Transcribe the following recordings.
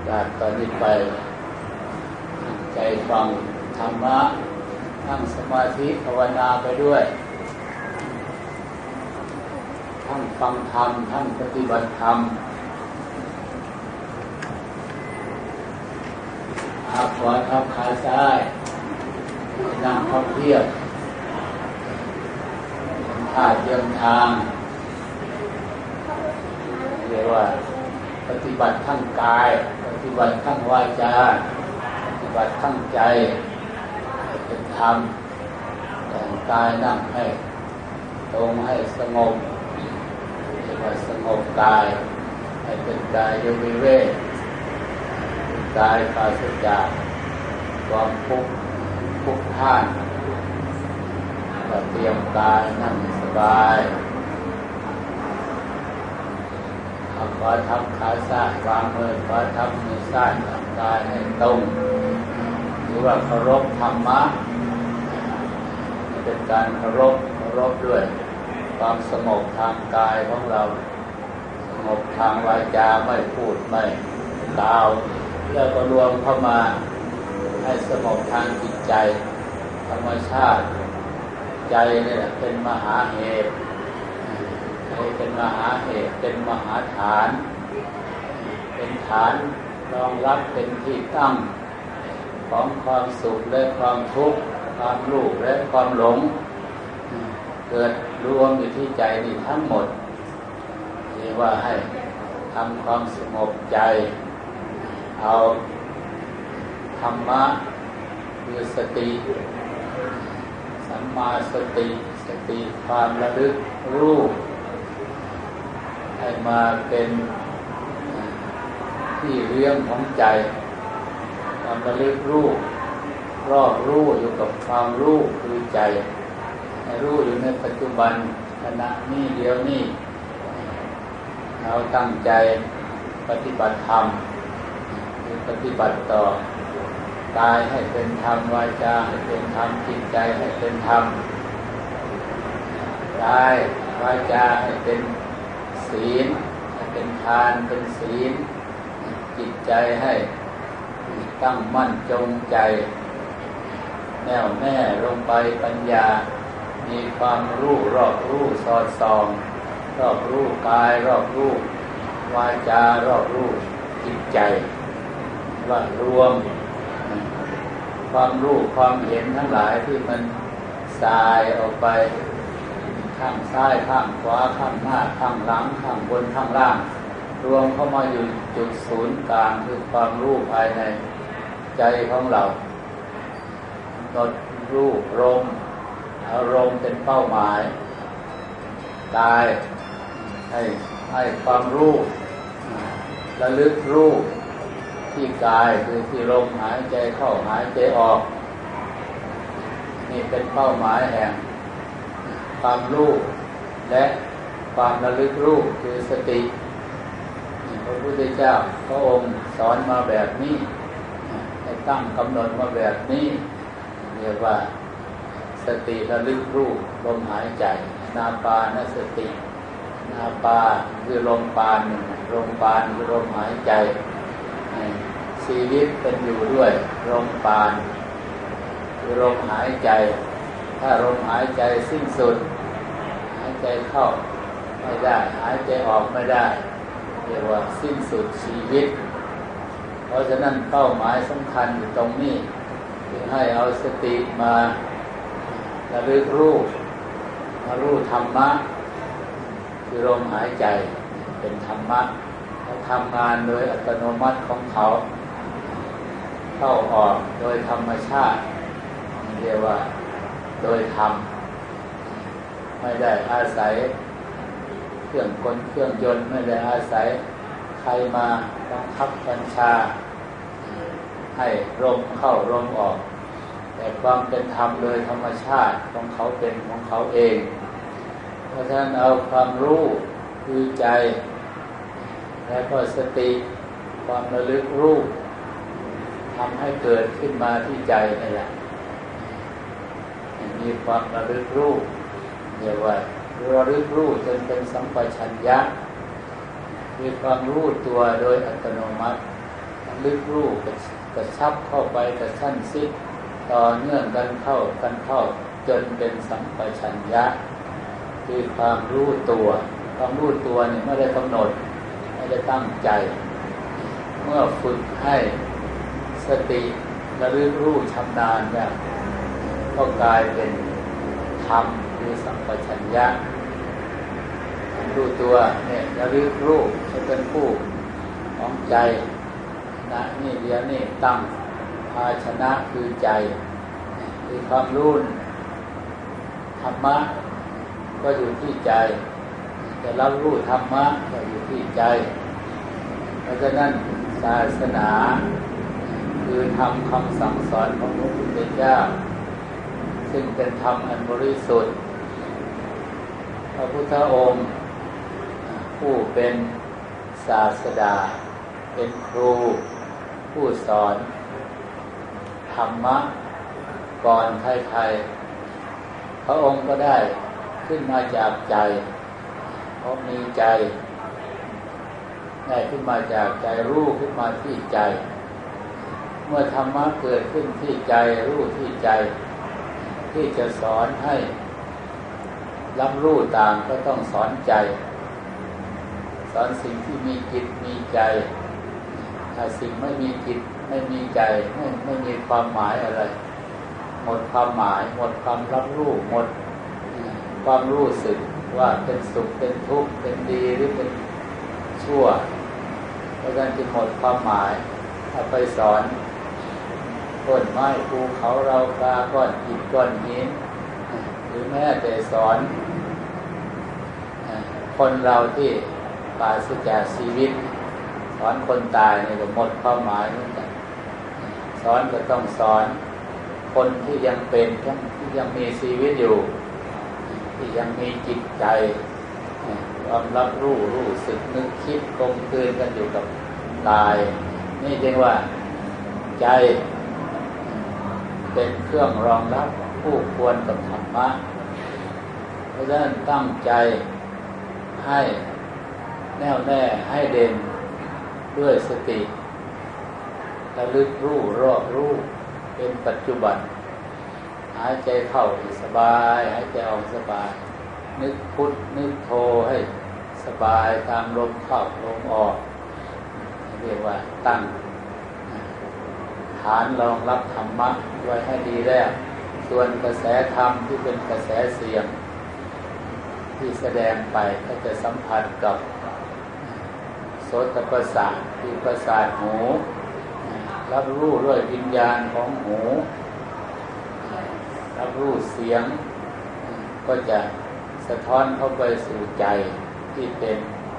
จากตอนนี้ไปใจฟังธรรมะนั่งสมาธิภาวนาไปด้วยทั้งฟังธรรมทั้งปฏิบัติธรรมขวาทับขาซ้ายนั่งพับเพียบท่าเดินทางเรียกว่าปฏิบัติทั้งกายปฏิบัติทั้งวาจาปฏิบัติทั้งใจเป็นธรรมแต่งกายนั่งให้ตรงให้สงบเรียกว่าสงบกายให้เป็นกายวิเวกกายปราศจากความทุกข์ท่านก็เตรียมกายนั่งสบายขวาทับขาซ้ายวางมือขวาทับมือซ้ายทำกายให้ตรงหรือว่าเคารพธรรมะเป็นการเคารพด้วยความสงบทางกายของเราสงบทางวาจาไม่พูดไม่กล่าวแล้วก็รวมเข้ามาให้สงบทางจิตใจธรรมชาติใจนี่แหละเป็นมหาเหตุเป็นมหาเหตุเป็นมหาฐานเป็นฐานรองรับเป็นที่ตั้งของความสุขและความทุกข์ความรู้และความหลงเกิดรวมอยู่ที่ใจนี่ทั้งหมดเรียกว่าให้ทำความสงบใจเอาธรรมะคือสติสัมมาสติความระลึกรู้ให้มาเป็นที่เลี้ยงของใจความระลึกรู้รอบรู้อยู่กับความรู้คือใจให้รู้อยู่ในปัจจุบันขณะนี้เดียวนี้เราตั้งใจปฏิบัติธรรมคือปฏิบัติต่อกายให้เป็นธรรมวาจาให้เป็นธรรมจิตใจให้เป็นธรรมกายวาจาให้เป็นศีลให้เป็นทานเป็นศีลจิตใจให้ตั้งมั่นจงใจแน่วแน่ลงไปปัญญามีความรู้รอบรู้สอดส่องรอบรู้กายรอบรู้วาจารอบรู้จิตใจว่ารวมความรู้ความเห็นทั้งหลายที่มันสายออกไปข้างซ้ายข้างขวาข้างหน้าข้างหลังข้างบนข้างล่างรวมเข้ามาอยู่จุดศูนย์กลางคือความรู้ภายในใจของเรากดรู้ลมอารมณ์เป็นเป้าหมายกายให้ความรู้ระลึกรู้ที่กายคือที่ลมหายใจเข้าหายใจออกนี่เป็นเป้าหมายแห่งความรู้และความระลึกรู้คือสติพระพุทธเจ้าพระองค์สอนมาแบบนี้ให้ตั้งกำหนดมาแบบนี้เรียกว่าสติระลึกรู้ลมหายใจนาปานสตินาปาคือลมปานลมปานคือลมหายใจชีวิตเป็นอยู่ด้วยลมปานคือลมหายใจถ้าลมหายใจสิ้นสุดหายใจเข้าไม่ได้หายใจออกไม่ได้เรียกว่าสิ้นสุดชีวิตเพราะฉะนั้นเป้าหมายสำคัญอยู่ตรงนี้คือให้เอาสติมาระลึกรู้มารู้ธรรมะคือลมหายใจเป็นธรรมะเขาทำงานโดยอัตโนมัติของเขาเข้าออกโดยธรรมชาติเรียกว่าโดยธรรมไม่ได้อาศัยเครื่องกลเครื่องยนต์ไม่ได้อาศัยใครมาบังคับบัญชาให้ลมเข้าลมออกแต่ความเป็นธรรมโดยธรรมชาติของเขาเป็นของเขาเองเพราะฉะนั้นเอาความรู้คือใจและก็สติความระลึกรู้ทำให้เกิดขึ้นมาที่ใจนี่แหละมีความระลึกรู้เรียกว่าระลึกรู้จนเป็นสัมปชัญญะมีความรู้ตัวโดยอัตโนมัติลึกรู้กระชับเข้าไปกระชั้นซิดต่อเนื่องกันเข้าจนเป็นสัมปชัญญะคือความรู้ตัวความรู้ตัวนี่ไม่ได้กำหนดไม่ได้ตั้งใจเมื่อฝึกให้สติระลึกรู้ชำนาญเนี่ยก็กลายเป็นธรรมคือสัมปชัญญะรู้ตัวเนี่ยระลึกรู้จะเป็นผู้ของใจนะนี่เดียวนี่ตั้งภาชนะคือใจคือความรู้ธรรมะก็อยู่ที่ใจจะรับรู้ธรรมะก็อยู่ที่ใจเพราะฉะนั้นศาสนาคือธรรมคำสั่งสอนของพระพุทธเจ้าซึ่งเป็นธรรมอันบริสุทธิ์พระพุทธองค์ผู้เป็นศาสดาเป็นครูผู้สอนธรรมะก่อนใครๆพระองค์ก็ได้ขึ้นมาจากใจเพราะมีใจได้ขึ้นมาจากใจรู้ขึ้นมาที่ใจเมื่อธรรมะเกิดขึ้นที่ใจรู้ที่ใจที่จะสอนให้รับรู้ต่างก็ต้องสอนใจสอนสิ่งที่มีจิตมีใจถ้าสิ่งไม่มีจิตไม่มีใจไม่มีความหมายอะไรหมดความหมายหมดความรับรู้หมดความรู้สึกว่าเป็นสุขเป็นทุกข์เป็นดีหรือเป็นชั่วเพราะฉะนั้นจึงหมดความหมายถ้าไปสอนต้นไม้ภูเขาเรากาก้อนหินก้อนหินหรือแม้แต่สอนคนเราที่ปราศจากชีวิตสอนคนตายนี่ก็หมดความหมายเหมือนกันสอนก็ต้องสอนคนที่ยังเป็นที่ยังมีชีวิตอยู่ที่ยังมีจิตใจความรับรู้สึกนึกคิดกลมกลืนกันอยู่กับกายนี่จึงว่าใจเป็นเครื่องรองรับผู้ควรกับธรรมะเพราะฉะนั้นตั้งใจให้แน่วแน่ให้เด่นด้วยสติระลึกรู้รอบรู้เป็นปัจจุบันหายใจเข้าสบายหายใจออกสบายนึกพุทนึกโธให้สบายตามลมเข้าลมออกเรียกว่าตั้งฐานรองรับธรรมะไว้ให้ดีแล้วส่วนกระแสธรรมที่เป็นกระแสเสียงที่แสดงไปก็จะสัมผัสกับโสตประสาทคือประสาทหูรับรู้ด้วยวิญญาณของหูรับรู้เสียงก็จะสะท้อนเข้าไปสู่ใจที่เป็น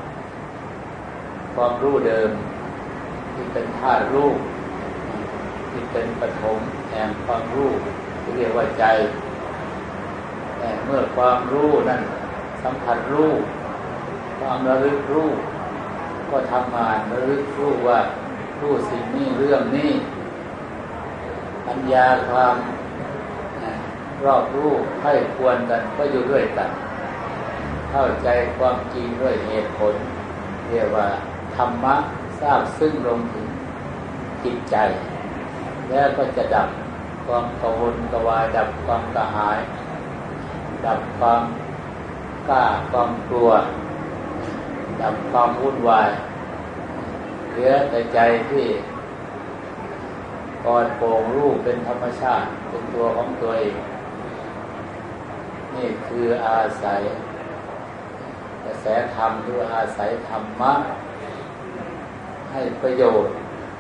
ความรู้เดิมที่เป็นธาตุรู้ที่เป็นปฐมแห่งความรู้ที่เรียกว่าใจแต่เมื่อความรู้นั้นสัมผัสรู้ความระลึกรู้ก็ทำงานระลึกรู้ว่ารู้สิ่งนี้เรื่องนี้ปัญญาความรอบรู้ให้ควรกันก็อยู่ด้วยกันเข้าใจความจริงด้วยเหตุผลเรียกว่าธรรมะทราบซึ้งลงถึงจิตใจแล้วก็จะดับความกระวนกระวายดับความกระหายดับความกล้าความกลัวดับความวุ่นวายเหลือแต่ใจที่ปลอดโปร่งรู้เป็นธรรมชาติเป็นตัวของตัวเองนี่คืออาศัยกระแสธรรมหรืออาศัยธรรมะให้ประโยชน์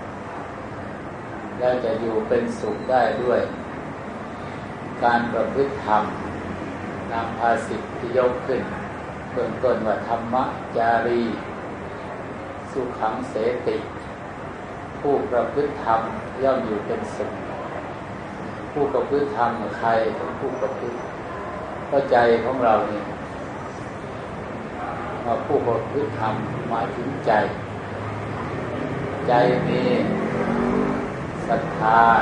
แล้วจะอยู่เป็นสุขได้ด้วยการประพฤติธรรมนำภาษิตที่ยกขึ้นเบื้องต้นว่าธรรมจารีสุขังเสติผู้ประพฤติธรรมย่อมอยู่เป็นสุขผู้ประพฤติธรรมใครเป็นผู้ประพฤติเพราะใจของเราเนี่ยว่าผู้ประพฤติธรรมหมายถึงใจมีศรัทธา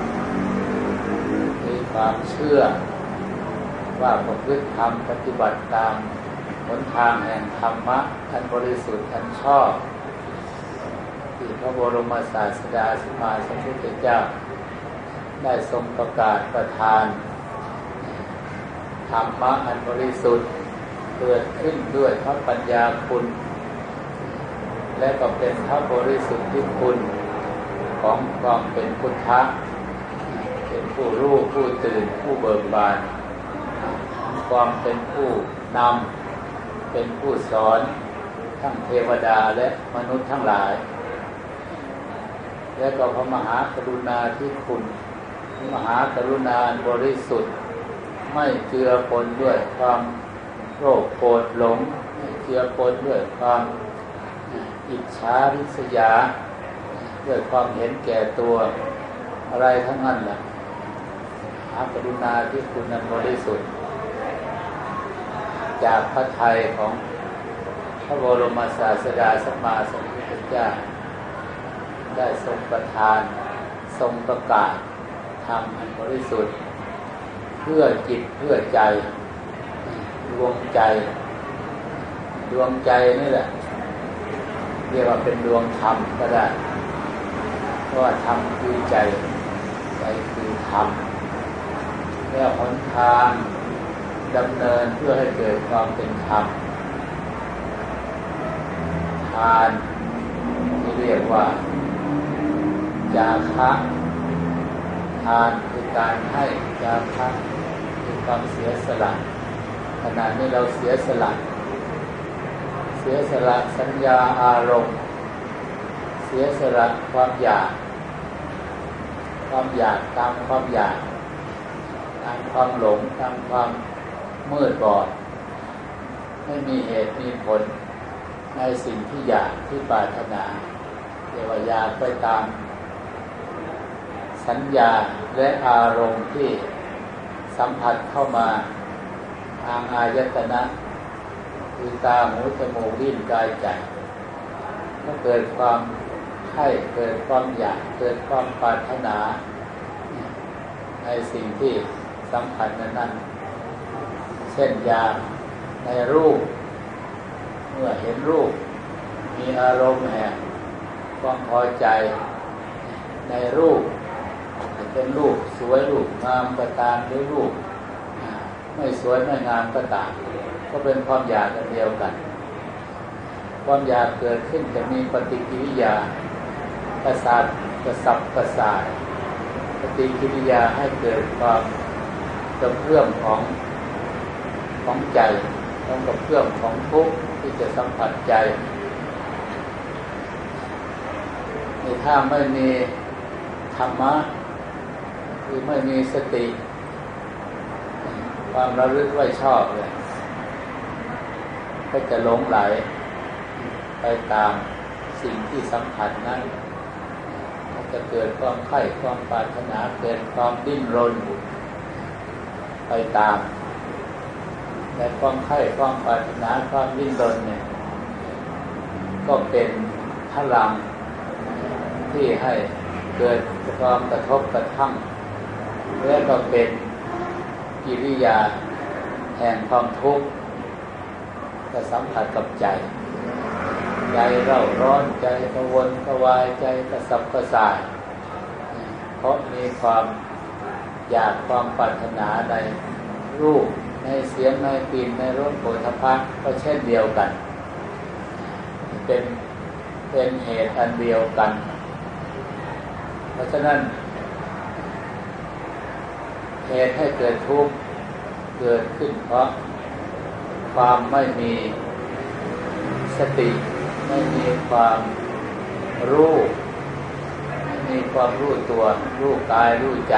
มีความเชื่อว่าประพฤติธรรมปฏิบัติตามหนทางแห่งธรรมะอันบริสุทธิ์อันชอบที่พระบรมศาสดาสัมมาสัมพุทธเจ้าได้ทรงประกาศประทานธรรมะอันบริสุทธิ์เกิดขึ้นด้วยพระปัญญาคุณและก็เป็นพระบริสุทธิคุณของความเป็นพุทธะเป็นผู้รู้ผู้ตื่นผู้เบิกบานความเป็นผู้นำเป็นผู้สอนทั้งเทวดาและมนุษย์ทั้งหลายและก็พระมหากรุณาธิคุณมหากรุณาบริสุทธิ์ไม่เจือปนด้วยความโลภโกรธหลงไม่เจือปนด้วยความอิจฉาริษยาด้วยความเห็นแก่ตัวอะไรทั้งนั้นแหละมหากรุณาธิคุณนั้นบริสุทธิ์จากพระทัยของพระบรมศาสดาสัมมาสัมพุทธเจ้าได้ทรงประทานทรงประกาศธรรมอันบริสุทธิ์เพื่อจิตเพื่อใจดวงใจนี่แหละเรียกว่าเป็นดวงธรรมก็ได้เพราะว่าธรรมคือใจคือธรรมแล้วหนทางดำเนินเพื่อให้เกิดความเป็นธรรมทานที่เรียกว่าจาคะทานคือการให้จาคะคือความเสียสละขณะนี้เราเสียสละสัญญาอารมณ์เสียสละความอยากตามความอยากตามความหลงตามความมืดบอดไม่มีเหตุมีผลในสิ่งที่อยากที่ปรารถนาเรียกว่าอยากไปตามสัญญาและอารมณ์ที่สัมผัสเข้ามาทางอายตนะคือตาหูจมูกลิ้นกายใจก็เกิดความใคร่เกิดความอยากเกิดความปรารถนาในสิ่งที่สัมผัสนั้นเช่นอยากในรูปเมื่อเห็นรูปมีอารมณ์แห่งความพอใจในรูปเป็นรูปสวยรูปงามก็ตามหรือรูปไม่สวยไม่งามก็ตามก็เป็นความอยากอันเดียวกันความอยากเกิดขึ้นจะมีปฏิกิริยาประสาทกระสับกระส่ายปฏิกิริยาให้เกิดความกระเพื่อมของใจต้องกระเพื่อมของทุกข์ที่จะสัมผัสใจถ้าไม่มีธรรมะคือไม่มีสติความระลึกไว้ชอบเลยก็จะหลงไหลไปตามสิ่งที่สัมผัสนั้นจะเกิดความใคร่ความปรารถนาเกิดความดิ้นรนไปตามแต่ความใคร่ความปรารถนาความดิ้นรนเนี่ยก็เป็นพลังที่ให้เกิดความกระทบกระทั่งและก็เป็นกิริยาแห่งความทุกข์จะสัมผัสกับใจเร่าร้อนใจกระวนกระวายใจกระสับกระส่ายเพราะมีความอยากความปรารถนาในรูปในเสียงในกลิ่นในรสโผฏฐัพพะก็เช่นเดียวกันเป็นเหตุอันเดียวกันเพราะฉะนั้นเหตุให้เกิดทุกข์เกิดขึ้นเพราะความไม่มีสติไม่มีความรู้ไม่มีความรู้ตัวรู้กายรู้ใจ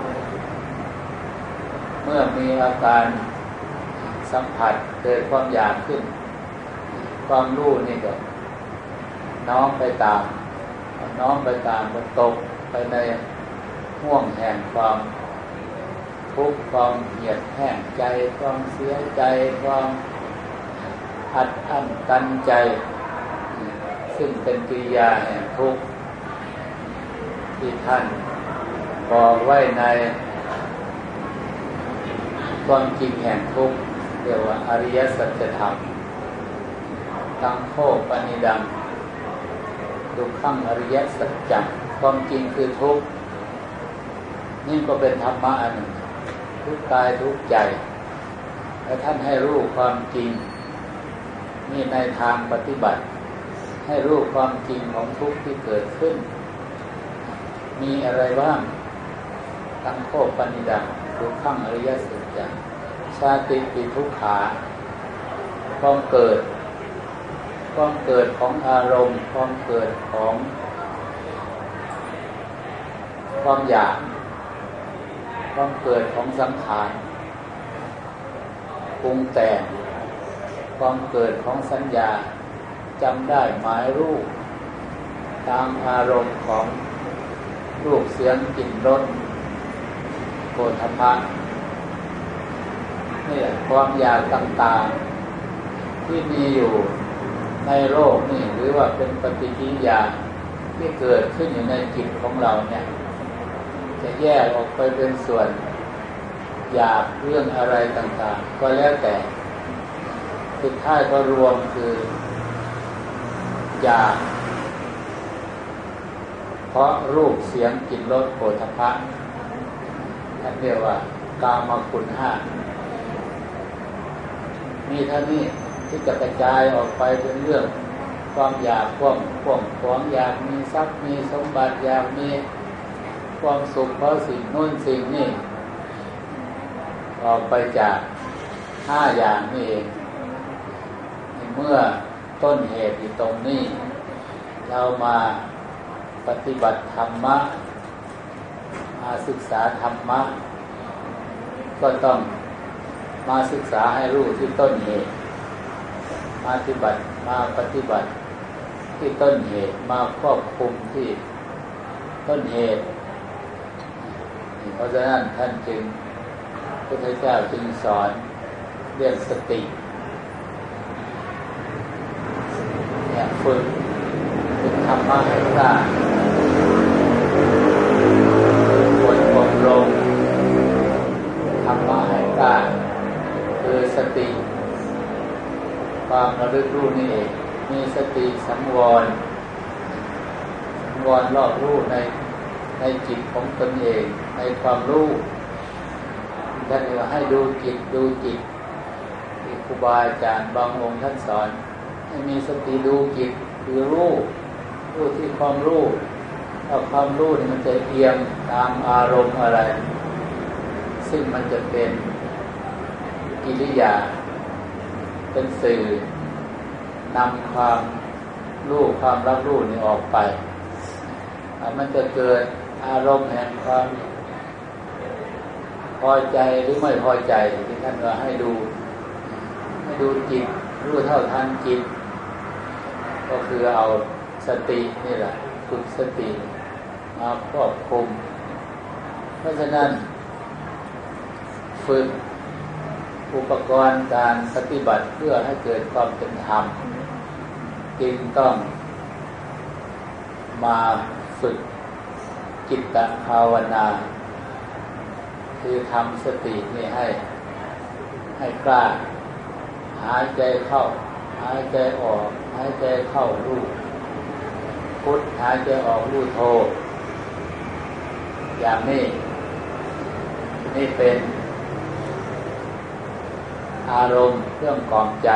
เมื่อมีอาการสัมผัสเกิดความอยากขึ้นความรู้นี่ก็น้อมไปตามมันตกไปในห่วงแห่งความทุกข์ความเหียดแห้งใจความเสียใจความอัดอั้นตันใจซึ่งเป็นกิริยาแห่งทุกข์ที่ท่านบอกไว้ในความจริงแห่งทุกข์เรียกว่าอริยสัจธรรมตังโฆปนิดังทุกขังอริยสัจจังความจริงคือทุกข์นี่ก็เป็นธรรมะอันหนึ่งทุกกายทุกใจและท่านให้รู้ความจริงนี่ในทางปฏิบัติให้รู้ความจริงของทุกข์ที่เกิดขึ้นมีอะไรบ้างทั้งโคปนิดังทุกขังอริยสัจจังชาติปิทุกขาความเกิดของอารมณ์ความเกิดของความอยากความเกิดของสังขารปรุงแต่งความเกิดของสัญญาจำได้หมายรูปตามอารมณ์ของรูปเสียงกลิ่นรสโผฏฐัพพะนี่แหละความอยากต่างๆที่มีอยู่ในโลกนี่หรือว่าเป็นปฏิกิริยาที่เกิดขึ้นอยู่ในจิตของเราเนี่ยจะแยกออกไปเป็นส่วนอยากเรื่องอะไรต่างๆก็แล้วแต่สุดท้ายก็รวมคืออยากเพราะรูปเสียงกลิ่นรสโผฏฐัพพะท่านเรียกว่ากามคุณห้ามีเท่านี้ที่จะกระจายออกไปเป็นเรื่องความอยากความของอยากมีทรัพย์มีสมบัติอยากมีความสุขเพราะสิ่งโน้นสิ่งนี้ออกไปจาก5อย่างนี้เองเมื่อต้นเหตุอยู่ตรงนี้เรามาปฏิบัติธรรมะมาศึกษาธรรมะก็ต้องมาศึกษาให้รู้ที่ต้นเหตุมาปฏิบัติที่ต้นเหตุมาควบคุมที่ต้นเหตุเพราะฉะนั้นท่านจึงพระพุทธเจ้าจึงสอนเรื่องสติเนี่ยฝึกธรรมะให้กล้าฝึกอบรมธรรมะให้กล้าคือสติความระลึกรู้นี่เองมีสติสังวรรอบรู้ในจิตของตนเองในความรู้ท่านให้ดูจิตที่ครูบาอาจารย์บางองค์ท่านสอนให้มีสติดูจิตคือรู้ที่ความรู้เอาความรู้นี่มันจะเอียงตามอารมณ์อะไรซึ่งมันจะเป็นกิริยาเป็นสื่อนำความรู้ความรับรู้นี่ออกไปมันจะเกิดอารมณ์แห่งความพอใจหรือไม่พอใจที่ท่านว่าให้ดูจิตรู้เท่าทันจิตก็คือเอาสตินี่แหละฝึกสติมาควบคุมเพราะฉะนั้นฝึกอุปกรณ์การปฏิบัติเพื่อให้เกิดความเป็นธรรมจึงต้องมาฝึกจิตตภาวนาคือทำสตินี่ให้กล้าหายใจเข้าหายใจออกหายใจเข้ารู้พุทหายใจออกรู้โธอย่างนี้เป็นอารมณ์เครื่องกล่อมใจ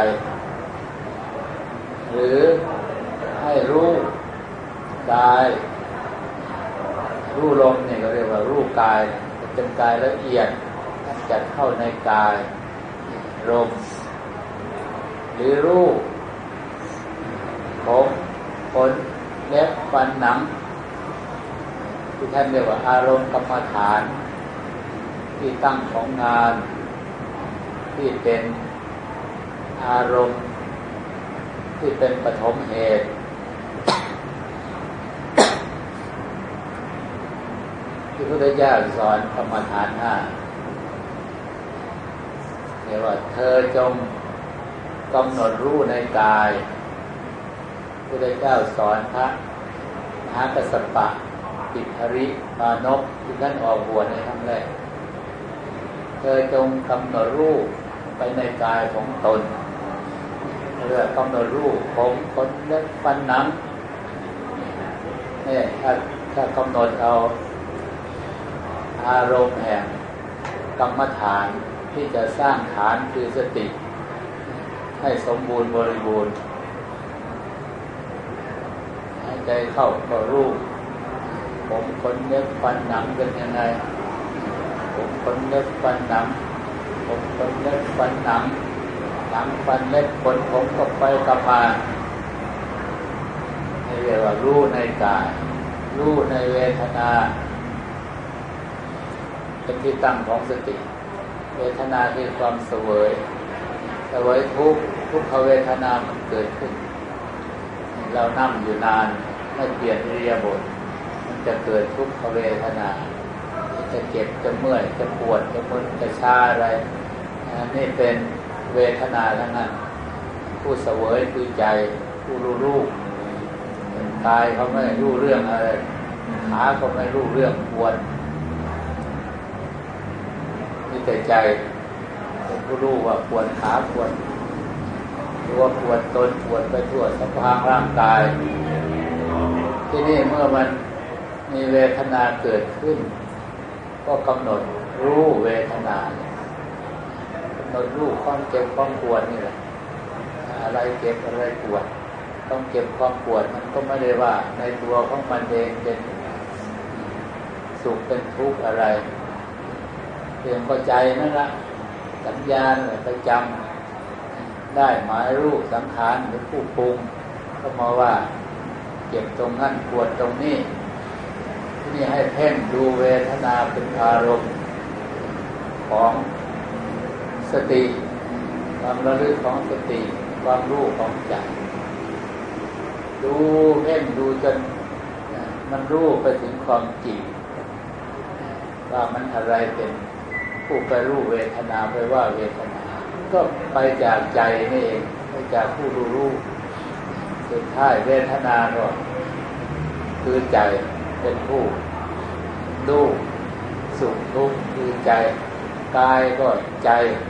หรือให้รู้กายรู้ลมเนี่ยก็เรียกว่ารู้กายเป็นกายละเอียดจัดเข้าในกายลมหรือรู้ผมขนเล็บฟันหนังที่ท่านเรียกว่าอารมณ์กรรมฐานที่ตั้งของงานที่เป็นอารมณ์ที่เป็นปฐมเหตุที่พระพุทธเจ้าสอนกรรมฐาน5เรียกว่าเธอจงกำหนดรู้ในกายพระพุทธเจ้าสอนพระมหากัสสปะปิภริมานพที่ท่านออกบวชในครั้งแรกเธอจงกำหนดรู้ไปในกายของตนเรียกกำหนดรู้ผมขนเล็บฟันหนังเนี่ยถ้ากำหนดเอาอารมณ์แห่งกรรมฐานที่จะสร้างฐานคือสติให้สมบูรณ์บริบูรณ์หายใจเข้าก็รู้ผมขนเล็บฟันหนังเป็นยังไงผมขนเล็บฟันหนังผมขนเล็บฟันหนังหนังฟันเล็บขนผมก็ไปกลับมาเรียกว่ารู้ในกายรู้ในเวทนาเป็นที่ตั้งของสติเวทนาคือความเสวยทุกขเวทนามันเกิดขึ้นเรานั่งอยู่นานไม่เปลี่ยนอิริยาบถมันจะเกิดทุกขเวทนาจะเจ็บจะเมื่อยจะปวดจะมึนจะชาอะไรนี่เป็นเวทนาทั้งนั้นผู้เสวยคือใจผู้รู้กายเขาไม่รู้เรื่องอะไรขาเขาไม่รู้เรื่องปวดนี่แต่ใจเป็นผู้รู้ว่าปวดขาปวดตัวปวดตนปวดไปทั่วสะพางร่างกายที่นี่เมื่อมันมีเวทนาเกิดขึ้นก็กำหนดรู้เวทนากำหนดรู้ความเจ็บความปวดนี่แหละอะไรเจ็บอะไรปวดต้องเก็บความปวดมันก็ไม่ได้ว่าในตัวของมันเองเป็นสุขเป็นทุกข์อะไรเพียงพอใจนั่นละสัญญาไปจำได้หมายรูปสังขารหรือผู้ปรุงก็มาว่าเจ็บตรงนั้นปวดตรงนี้ที่นี่ให้เพ่งดูเวทนาเป็นอารมณ์ของสติความระลึกของสติความรู้ของใจดูเพ่งดูจนมันรู้ไปถึงความจริงว่ามันอะไรเป็นผู้ไปรู้เวทนาไปว่าเวทนาก็ไปจากใจนี่เองไปจากผู้รู้สุดท้ายเวทนาก็คือใจเป็นผู้รู้สุขทุกข์คือใจกายก็ใจ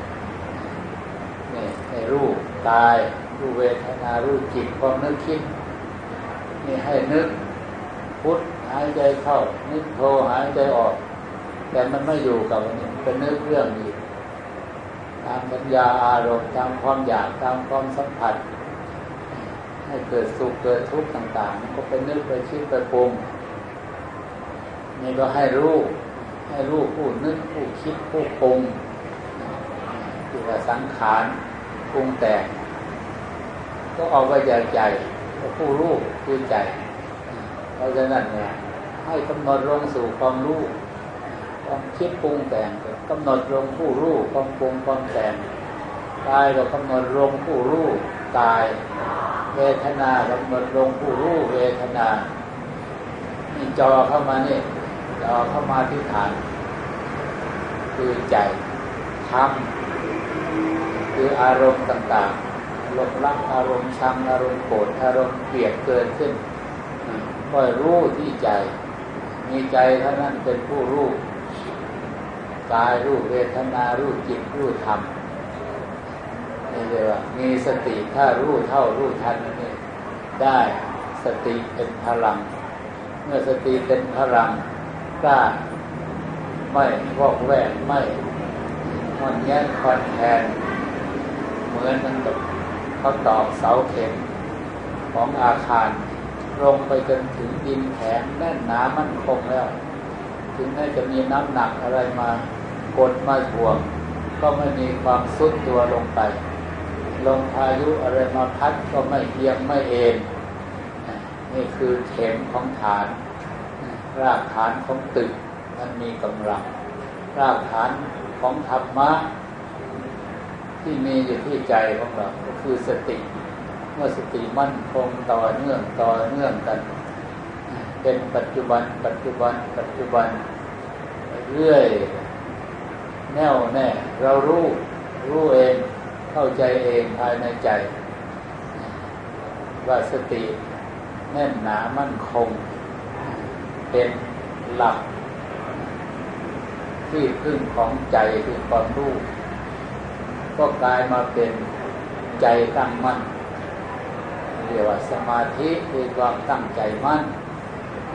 นี่ให้รู้กายรู้เวทนารู้จิตความนึกคิดนี่ให้นึกพุทหายใจเข้านึกโทหายใจออกแต่มันไม่อยู่กับมันเป็นนึกเรื่องนี้ตามสัญญาอารมณ์ตามความอยากตามความสัมผัสให้เกิดสุขเกิดทุกข์ต่างๆก็เป็นนึกไปคิดไปปรุงนี่ก็ให้รู้ผู้นึกผู้คิดผู้ปรุงที่ว่าสังขารปรุงแต่งก็ออกไปจากใจผู้รู้คือใจเพราะฉะนั้นเนี่ยให้กำหนดลงสู่ความรู้ความคิดปรุงแต่งกำหนดลงผู้รู้ความปรุงความแต่งกายก็กำหนดลงผู้รู้กายเวทนากำหนดลงผู้รู้เวทนานี่จอเข้ามานี่จอเข้ามาที่ฐานคือใจธรรมคืออารมณ์ต่างๆอารมณ์รักอารมณ์ชังอารมณ์โกรธอารมณ์เกลียดเกิดขึ้นก็รู้ที่ใจมีใจเท่านั้นเป็นผู้รู้กายรู้เวทนารู้จิตรู้ธรรมนี่เรียกว่ามีสติถ้ารู้เท่ารู้ทันนี่ได้สติเป็นพลังเมื่อสติเป็นพลังกล้าไม่วอกแวกไม่งอนแย้งคอนแทนเหมือนมันกับเขาตอกเสาเข็มของอาคารลงไปจนถึงดินแข็งแน่นหนามั่นคงแล้วถึงแม้จะมีน้ำหนักอะไรมากดมาถ่วงก็ไม่มีความทรุดตัวลงไปลมพายุอะไรมาพัดก็ไม่เอียงไม่เอ็นนี่คือเข็มของฐานรากฐานของตึกมันมีกำลังรากฐานของธรรมะที่มีอยู่ที่ใจของเราก็คือสติเมื่อสติมั่นคงต่อเนื่องกันเป็นปัจจุบันเรื่อยแน่วแน่เรารู้เองเข้าใจเองภายในใจว่าสติแน่นหนามั่นคงเป็นหลักที่พึ่งของใจคือความรู้ก็กลายมาเป็นใจตั้งมั่นเรียกว่าสมาธิคือความตั้งใจมั่น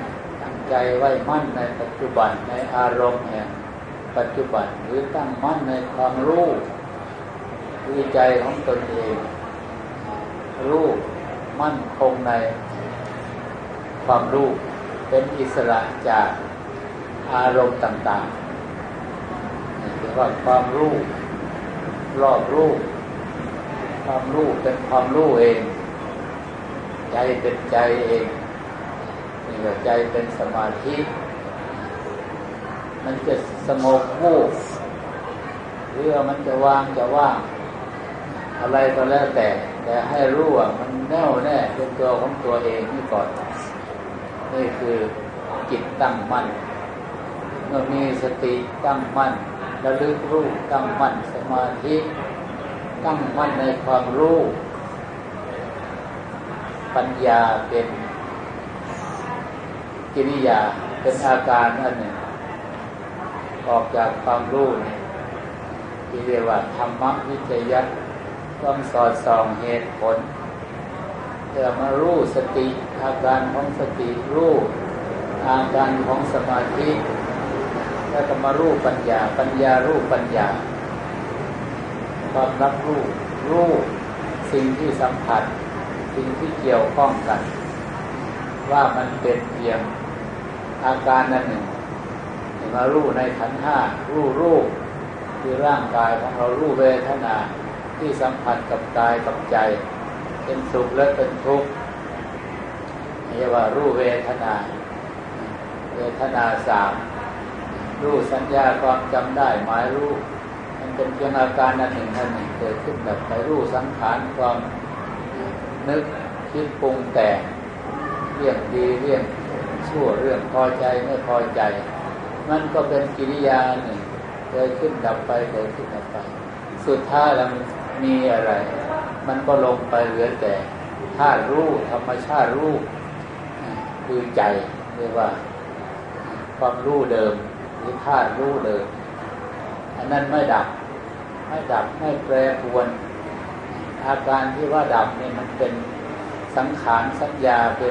ใจไว้มั่นในปัจจุบันในอารมณ์แห่งปัจจุบันหรือตั้งมั่นในความรู้คือใจของตนเองรู้มั่นคงในความรู้เป็นอิสระจากอารมณ์ต่างๆนี่คือว่าความรู้รอบรู้ความรู้เป็นความรู้เองใจเป็นใจเองนี่ก็ใจเป็นสมาธิมันจะสงบวูบหรือมันจะว่างอะไรก็แล้วแต่ให้รู้ว่ามันแน่วแน่เป็นตัวของตัวเองนี่ก่อนนี่คือจิตตั้งมั่นเมื่อมีสติตั้งมั่นระลึกรู้ตั้งมั่นสมาธิตั้งมั่นในความรู้ปัญญาเป็นกิริยาเป็นอาการนั่นเองออกจากความรู้นี่ที่เรียกว่าธรรมวิจยะต้องสอดส่องเหตุผลเพื่อมารู้สติอาการของสติรู้อาการของสมาธิแล้วก็มารู้ปัญญารู้ปัญญาความรับรู้สิ่งที่สัมผัสสิ่งที่เกี่ยวข้องกันว่ามันเป็นเพียงอาการนั้นหนึ่งมารู้ในขันธ์ห้ารู้คือร่างกายของเรารู้เวทนาที่สัมผัสกับกายกับใจเป็นสุขและเป็นทุกข์เรียกว่ารู้เวทนาสามรู้สัญญาความจำได้หมายรู้มันเป็นเพียงอาการนั้นหนึ่งเกิดขึ้นแบบไปรู้สังขารความนึกคิดปรุงแต่งเรื่องดีเรื่องชั่วเรื่องพอใจไม่พอใจมันก็เป็นกิริยาหนึ่งเกิดขึ้นดับไปสุดท้ายแล้วมีอะไรมันก็ลงไปเหลือแต่ธาตุรู้ธรรมชาติรู้คือใจเรียกว่าความรู้เดิมหรือธาตุรู้เดิมอันนั้นไม่ดับไม่แปรปรวนอาการที่ว่าดับเนี่ยมันเป็นสังขารสัญญาเป็น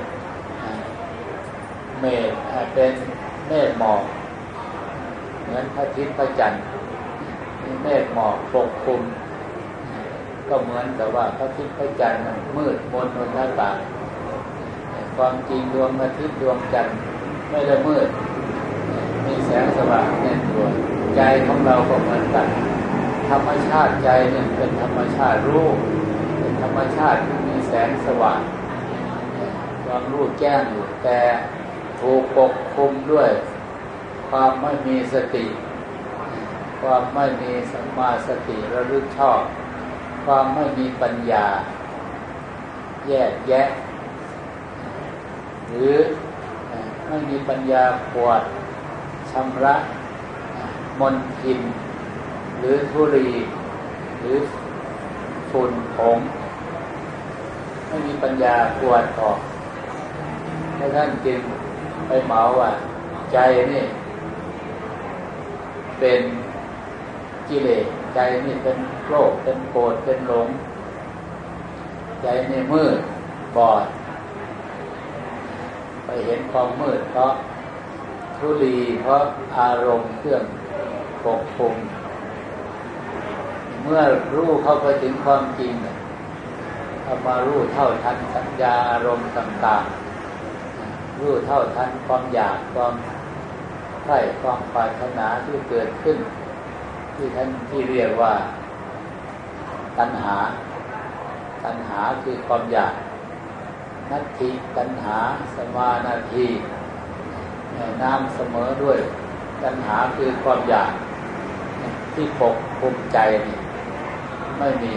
เมฆหมอกเหมือนพระอาทิตย์พระจันทร์มีเมฆหมอกปกคลุมก็เหมือนกับว่าพระอาทิตย์พระจันทร์มันมืดมนหน้าต่างความจริงดวงอาทิตย์ดวงจันทร์ไม่ได้มืดมีแสงสว่างแน่นตัวใจของเราก็เหมือนกันธรรมชาติใจเนี่ยเป็นธรรมชาติรู้เป็นธรรมชาติที่มีแสงสว่างความรู้แจ้งอยู่แต่ถูกปกคลุมด้วยความไม่มีสติความไม่มีสัมมาสติระลึกชอบความไม่มีปัญญาแยกแยะหรือไม่มีปัญญาขวดชำระมลทินหรือธุลีหรือฝุ่นผงไม่มีปัญญากวดออกและท่านจึงไปเหมาว่าใจนี่เป็นกิเลสใจนี่เป็นโลภเป็นโกรธเป็นหลงใจนี่มืดบอดไปเห็นความมืดเพราะธุลีเพราะอารมณ์เครื่องปกคลุมเมื่อรู้เข้าไปถึงความจริงเอามารู้เท่าทันสัญญาอารมณ์ต่างๆรู้เท่าทันความอยากความใคร่ความปรารถนาที่เกิดขึ้นที่เรียกว่าตัณหาคือความอยากนัตถิตัณหาสมานาทีน้ำเสมอด้วยตัณหาคือความอยากที่ปกคลุมใจนี่ไม่มี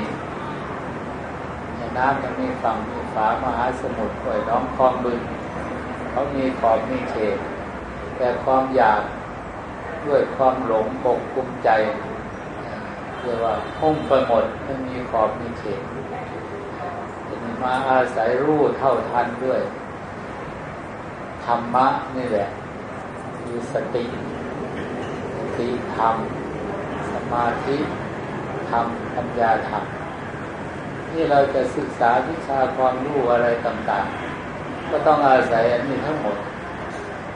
น้ำมันมีฝั่งมีฝามหาสมุทรห้วยน้องคลองบึงเขามีขอบมีเขตแต่ความอยากด้วยความหลงปกคลุมใจเรียกว่าหุ้มไปหมดไม่มีขอบมีเขตมาอาศัยรู้เท่าทันด้วยธรรมะนี่แหละคือสติธรรมสมาธิธรรมปัญญาธรรมนี่เราจะศึกษาวิชาความรู้อะไรต่างๆก็ต้องอาศัยอันนี้ทั้งหมด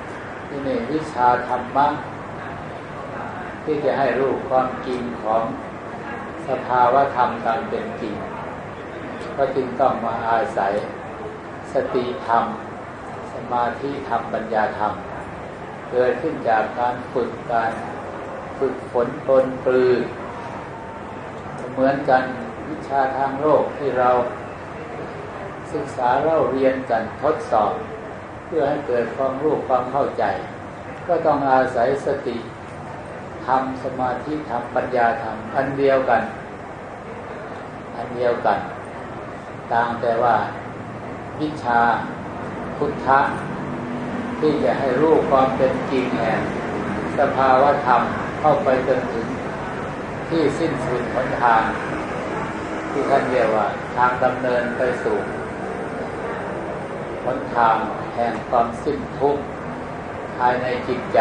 ที่นี่วิชาธรรมะที่จะให้รู้ความจริงของสภาวะธรรมตามเป็นจริงก็จึงต้องมาอาศัยสติธรรมสมาธิธรรมปัญญาธรรมเกิดขึ้นจากการฝึกฝนปรนปรือเหมือนกันวิชาทางโลกที่เราศึกษาเล่าเรียนกันทดสอบเพื่อให้เกิดความรู้ความเข้าใจก็ต้องอาศัยสติธรรมสมาธิธรรมปัญญาธรรมอันเดียวกันต่างแต่ว่าวิชาพุทธะที่จะให้รู้ความเป็นจริงแห่งสภาวะธรรมเข้าไปจนถึงที่สิ้นสุดหนทางที่ท่านเรียกว่าทางดำเนินไปสู่หนทางแห่งความสิ้นทุกข์ภายในจิตใจ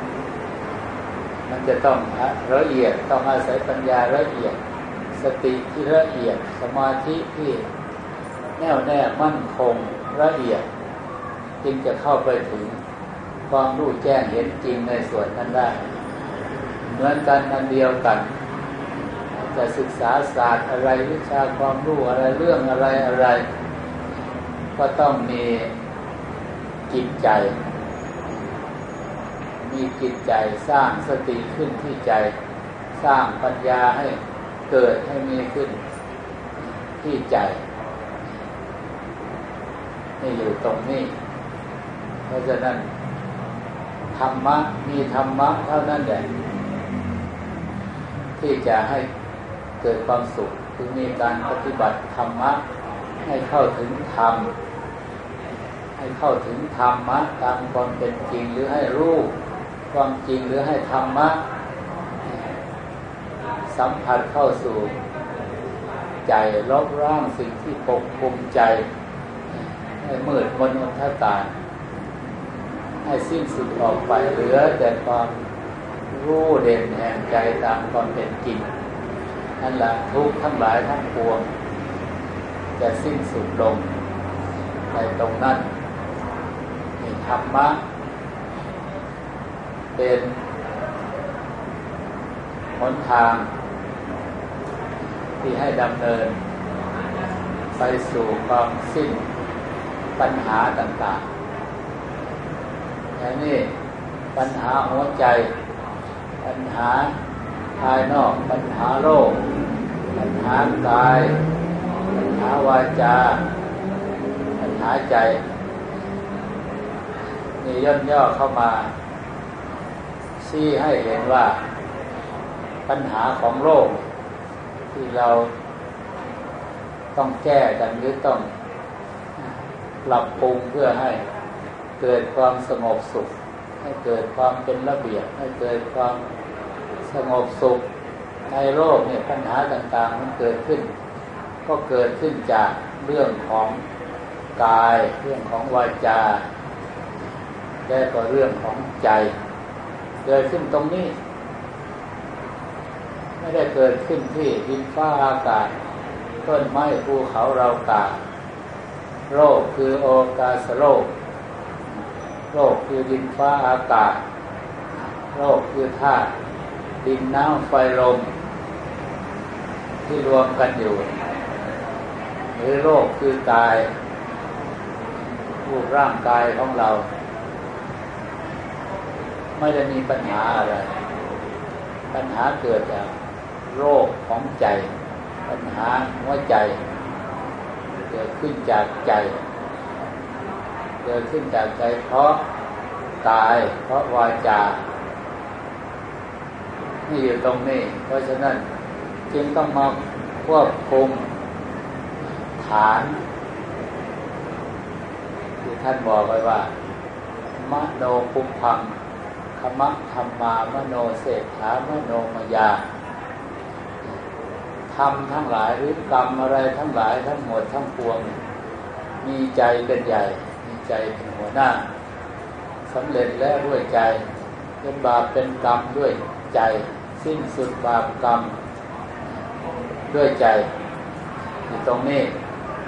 มันจะต้องละเอียดต้องอาศัยปัญญาละเอียดสติที่ละเอียดสมาธิที่แน่วแน่มั่นคงละเอียดจึงจะเข้าไปถึงความรู้แจ้งเห็นจริงในส่วนนั้นได้เหมือนกันอันเดียวกันจะศึกษาศาสตร์อะไรวิชาความรู้อะไรเรื่องอะไรก็ต้องมีจิตใจสร้างสติขึ้นที่ใจสร้างปัญญาให้เกิดให้มีขึ้นที่ใจนี่อยู่ตรงนี้เพราะฉะนั้นธรรมะมีธรรมะเท่านั้นแหละที่จะให้เกิดความสุขคือมีการปฏิบัติธรรมะให้เข้าถึงธรรมให้เข้าถึงธรรมะตามความเป็นจริงหรือให้รู้ความจริงหรือให้ธรรมะสัมผัสเข้าสู่ใจลบล้างสิ่งที่ปกคลุมใจให้มืดมนอนทตาให้สิ้นสุดออกไปเหลือแต่ความรู้เด่นแห่งใจตามความเป็นจริงนั่นแหละทุกข์ทั้งหลายทั้งปวงจะสิ้นสุดลงในตรงนั้นมีธรรมะเป็นหนทางที่ให้ดำเนินไปสู่ความสิ้นปัญหาต่างๆอย่างนี้ปัญหาหัวใจปัญหาภายนอกปัญหาโลกปัญหากายปัญหาวาจาปัญหาใจนี่ย่อเข้ามาชี้ให้เห็นว่าปัญหาของโลกที่เราต้องแก้กันหรือต้องปรับปรุงเพื่อให้เกิดความสงบสุขให้เกิดความเป็นระเบียบให้เกิดความสงบสุขในโลกเนี่ยปัญหาต่างๆมันเกิดขึ้นก็เกิดขึ้นจากเรื่องของกายเรื่องของวาจาและก็เรื่องของใจเกิดขึ้นตรงนี้ไม่ได้เกิดขึ้นที่ดินฟ้าอากาศต้นไม้ภูเขาเรากาโลกคือโอกาสโลกคือดินฟ้าอากาศโลกคือธาตุดินน้ำไฟลมที่รวมกันอยู่หรือโลกคือกายรูปร่างกายของเราไม่ได้มีปัญหาอะไรปัญหาเกิดจากโรคของใจปัญหาหัวใจเกิดขึ้นจากใจเกิดขึ้นจากใจเพราะกายเพราะวาจานี่อยู่ตรงนี้เพราะฉะนั้นจึงต้องมาควบคุมฐานที่ท่านบอกไว้ว่ามโนปุพพังคมะธรรมามโนเศรษฐามโนมยาธรรมทั้งหลายหรือกรรมอะไรทั้งหลายทั้งหมดทั้งปวงมีใจเป็นใหญ่มีใจเป็นหัวหน้าสำเร็จแล้วด้วยใจเป็นบาปเป็นกรรมด้วยใจสิ้นสุดบาปกรรมด้วยใจที่ตรงนี้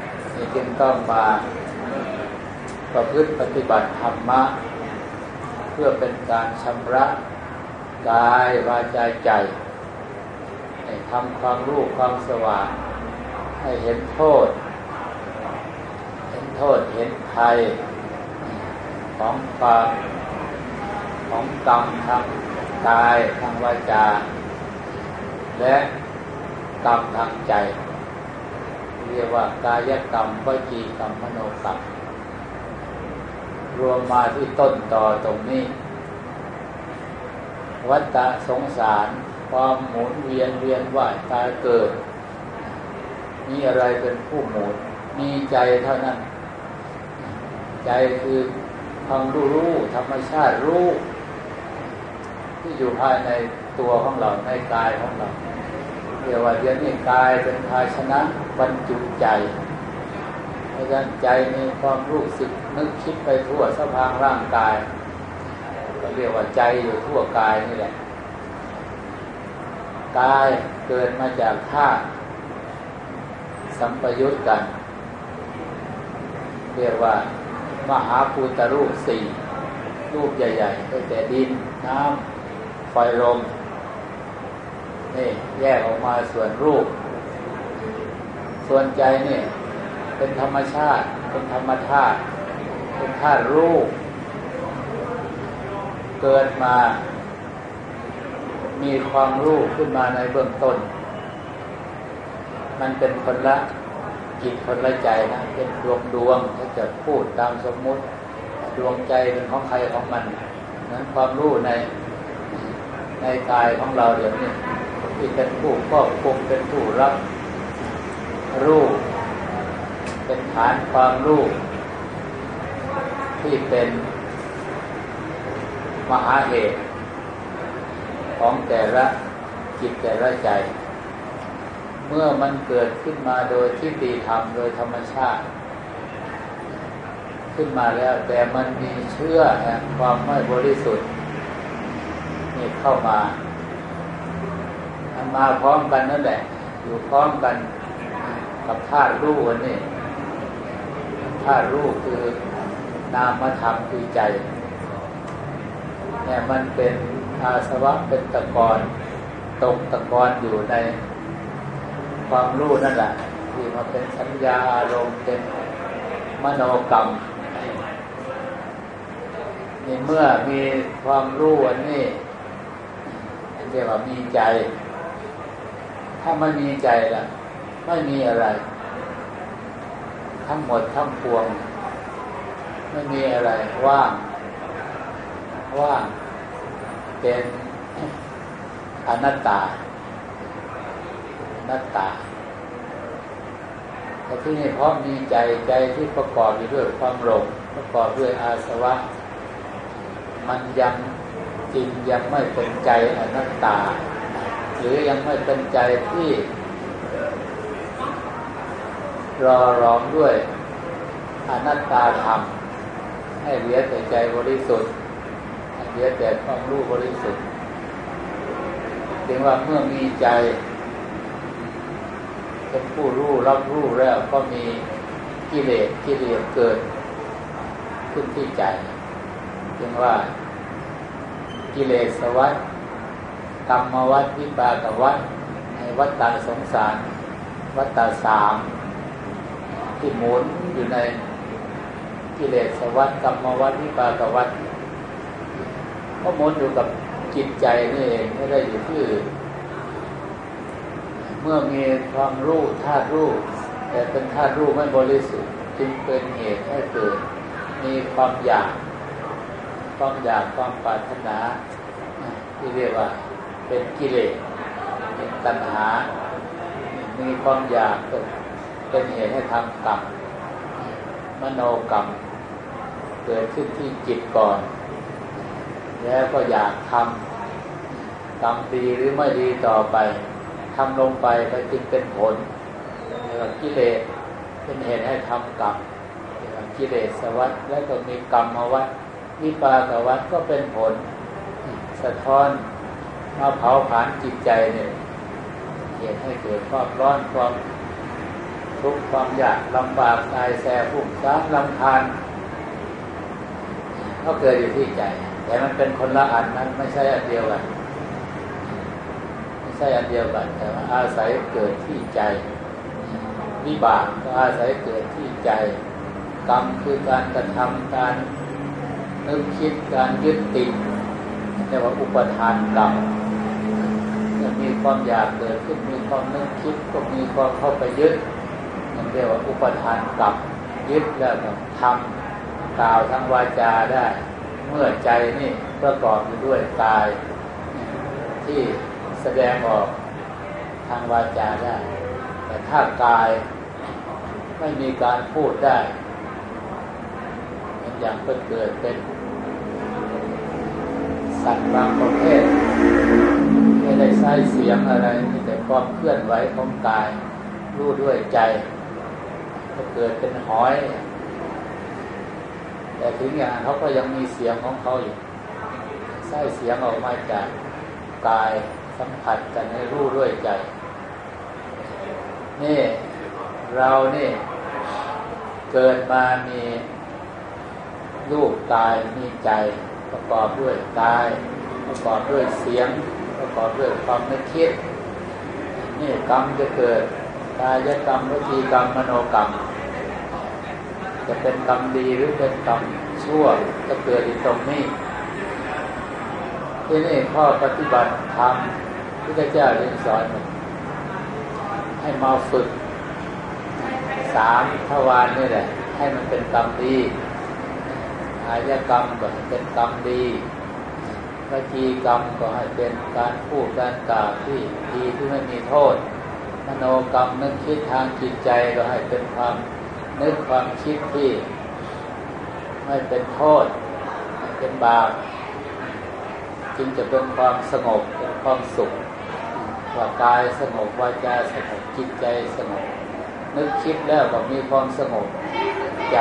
จึงต้องมาประพฤติปฏิบัติธรรมะเพื่อเป็นการชำระกายวาจาใจให้ทำความรู้ความสว่างให้เห็นโทษเห็นภัยของความของกรรมทางกายทางวาจาและกรรมทางใจเรียกว่ากายกรรมวจีกรรมมโนกรรมรวมมาที่ต้นตอตรงนี้วัฏฏะสงสารความหมุนเวียนว่ายตายเกิดมีอะไรเป็นผู้หมุนมีใจเท่านั้นใจคือความรู้ธรรมชาติรู้ที่อยู่ภายในตัวของเราในกายของเราเรียกว่าเดี๋ยวนี้กายเป็นภาชนะบรรจุใจเพราะฉะนั้นใจมีความรู้สึกนึกคิดไปทั่วสะพางร่างกายก็เรียกว่าใจอยู่ทั่วกายนี่แหละกายเกิดมาจากธาตุสัมปยุตกันเรียกว่ามหาภูตรูปสี่รูปใหญ่ๆตั้งแต่ดินน้ำไฟลมนี่แยกออกมาส่วนรูปส่วนใจนี่เป็นธรรมชาติเป็นธรรมธาตุเป็นธาตุรูปเกิดมามีความรู้ขึ้นมาในเบื้องต้นมันเป็นคนละจิตคนละใจนะเป็นดวงถ้าจะพูดตามสมมุติดวงใจเป็นของใครของมันนั้นความรู้ในกายของเราเดี๋ยวนี้ที่เป็นผู้ควบคุมเป็นผู้รับรู้เป็นฐานความรู้ที่เป็นมหาเหตุของแต่ละจิตแต่ละใจเมื่อมันเกิดขึ้นมาโดยทิฏฐิธรรมโดยธรรมชาติขึ้นมาแล้วแต่มันมีเชื่อแห่งความไม่บริสุทธิ์นี่เข้ามามันมาพร้อมกันนั่นแหละอยู่พร้อมกันกับธาตุรู้อันนี้ธาตุรู้คือนามธรรมคือใจเนี่ยมันเป็นอาสวะเป็นตะกอนตกตะกอนอยู่ในความรู้นั่นแหละที่มาเป็นสัญญาอารมณ์เป็นมโนกรรมนี่เมื่อมีความรู้อันนี้เรียกว่ามีใจถ้าไม่มีใจล่ะไม่มีอะไรทั้งหมดทั้งปวงไม่มีอะไรว่างเป็นอนัตตาแต่ที่นี่เพราะมีใจที่ประกอบอยู่ด้วยความหลงประกอบด้วยอาสวะมันยังไม่เป็นใจอนัตตาหรือยังไม่เป็นใจที่รอร้องด้วยอนัตตาธรรมให้เหลือแต่ใจบริสุทธิ์เหลือแต่ความรู้บริสุทธิ์ถึงว่าเมื่อมีใจเป็นผู้รู้รับรู้แล้วก็มีกิเลสเกิดขึ้นที่ใจจึงว่ากิเลสวัฏกรรมวัฏวิปากวัฏในวัฏฏะสงสารวัฏฏะสามที่หมุนอยู่ในกิเลสวัฏกรรมวัฏวิปากวัฏก็หมุนอยู่กับจิตใจนี่เองไม่ได้อยู่ที่อื่นเมื่อมีความรู้ธาตุรู้แต่เป็นธาตุรู้ไม่บริสุทธิ์จึงเป็นเหตุให้เกิดมีความอยากความปรารถนาที่เรียกว่าเป็นกิเลสเป็นตัณหามีความอยากเป็นเหตุให้ทำกรรมมโนกรรมเกิดขึ้นที่จิตก่อนแล้วก็อยากทำกรรมดีหรือไม่ดีต่อไปทำลงไปก็จึงเป็นผลกิเลสเป็นเหตุให้ทำกรรมกิเลสวัฏแล้วก็มีกรรมวัฏวิปากวัฏก็เป็นผลสะท้อนมาเผาผลาญจิตใจเนี่ยเหตุให้เกิดความร้อนความทุกข์ความยากลำบากกายแสบฟุ้งซ่านรำคาญก็เกิดอยู่ที่ใจแต่แต่มันเป็นคนละอันนั้นไม่ใช่อันเดียวกันไม่ใช่อันเดียวกันแต่ว่าอาศัยเกิดที่ใจวิบากก็อาศัยเกิดที่ใจกรรมคือการกระทำการนึกคิดการยึดติดเรียกว่าอุปทานกรรมจะมีความอยากเกิดขึ้นมีความนึกคิดก็มีความเข้าไปยึดนั่นเรียกว่าอุปทานกรรมยึดแล้วก็ทำกล่าวทางวาจาได้เมื่อใจนี่ประกอบอยู่ด้วยกายที่แสดงออกทางวาจาได้แต่ถ้ากายไม่มีการพูดได้อย่างเกิดเป็นสัตว์บางประเภทไม่ได้ใช้เสียงอะไรมีแต่ความเคลื่อนไหวของกายรู้ด้วยใจก็เกิดเป็นหอยแต่ถึงอย่างเขาก็ยังมีเสียงของเขาอยู่ใช้เสียงออกมาจากกายสัมผัสกันให้รู้ด้วยใจนี่เรานี่เกิดมามีรูปกายมีใจประกอบด้วยกายประกอบด้วยเสียงประกอบด้วยความนึกคิดนี่กรรมจะเกิดกายกรรมวจีกรรมมโนกรรมจะเป็นกรรมดีหรือเป็นกรรมชั่วจะเกิดอยู่ตรงนี้ที่นี่ข้อปฏิบัติธรรมที่พระเจ้าเรียนสอนให้มาฝึก3 ทวารนี่แหละให้มันเป็นกรรมดีกายกรรมก็ให้เป็นกรรมดีวจีกรรมก็ให้เป็นการพูดการกล่าวที่ดีที่ไม่มีโทษมโนกรรมนึกคิดทางจิตใจก็ให้เป็นความนึกความคิดที่ไม่เป็นโทษเป็นบาปจึงจะเป็นความสงบเป็นความสุขว่ากายสงบวาจาสงบจิตใจสงบนึกคิดแล้วก็มีความสงบใจ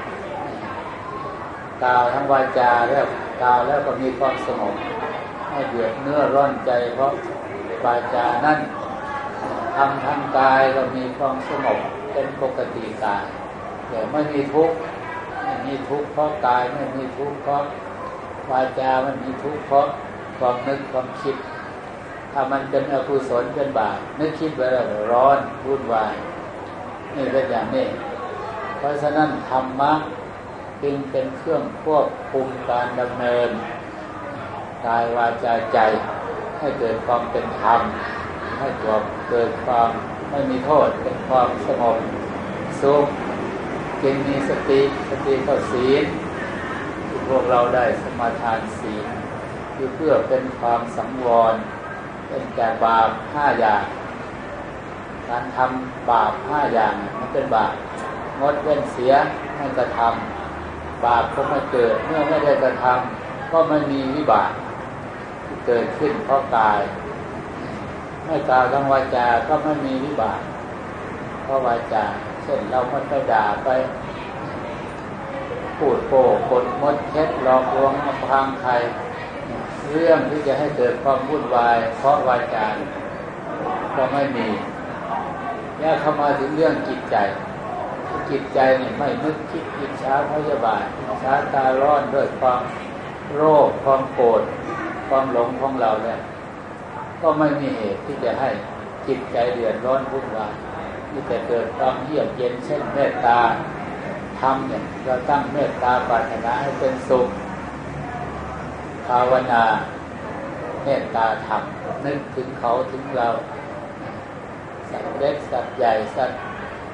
กล่าวทั้งวาจาแล้วกล่าวแล้วก็มีความสงบให้เดือดเนื้อร้อนใจเพราะวาจานั้นทำทางกายก็มีความสงบเป็นปกติกายแต่ไม่มีทุกข์ไม่มีทุกข์เพราะกายไม่มีทุกข์เพราะวาจามันมีทุกข์เพราะความนึกความคิดถ้ามันเป็นอกุศลเป็นบาปนึกคิดไปแล้วร้อนวุ่นวายนี่เป็นอย่างนี้เพราะฉะนั้นธรรมะจึงเป็นเครื่องควบคุมการดำเนินกายวาจาใจให้เกิดความเป็นธรรมให้เกิดความไม่มีโทษเป็นความสงบสุขจึงมีสติเข้าศีลที่พวกเราได้สมาทานศีลคือเพื่อเป็นความสังวรเป็นจากบาป5 อย่างการทำบาป5 อย่างมันเป็นบาปงดเว้นเสียไม่กระทำบาปก็ไม่เกิดเมื่อไม่ได้กระทำก็ไม่มีวิบากที่เกิดขึ้นเพราะกายไม่กล่าวทางวาจาก็ไม่มีวิบากเพราะวาจาเช่นเราไม่ไปด่าไปพูดโกหกมดเท็จหลอกลวงอำพรางใครเรื่องที่จะให้เกิดความวุ่นวายเพราะวาจาก็ไม่มีเนี่ยเข้ามาถึงเรื่องจิตใจเนี่ยไม่นึกคิดอิจฉาพยาบาทอิจฉาตาร้อนด้วยความโลภความโกรธความหลงของเราเนี่ยก็ไม่มีเหตุที่จะให้จิตใจเดือดร้อนวุ่นวายที่จะเกิดความเยือกเย็นเช่นเมตตาธรรมเนี่ยเราตั้งเมตตาปรารถนาให้เป็นสุขภาวนาเมตตาธรรมนึกถึงเขาถึงเราสัตว์เล็กสัตว์ใหญ่สัตว์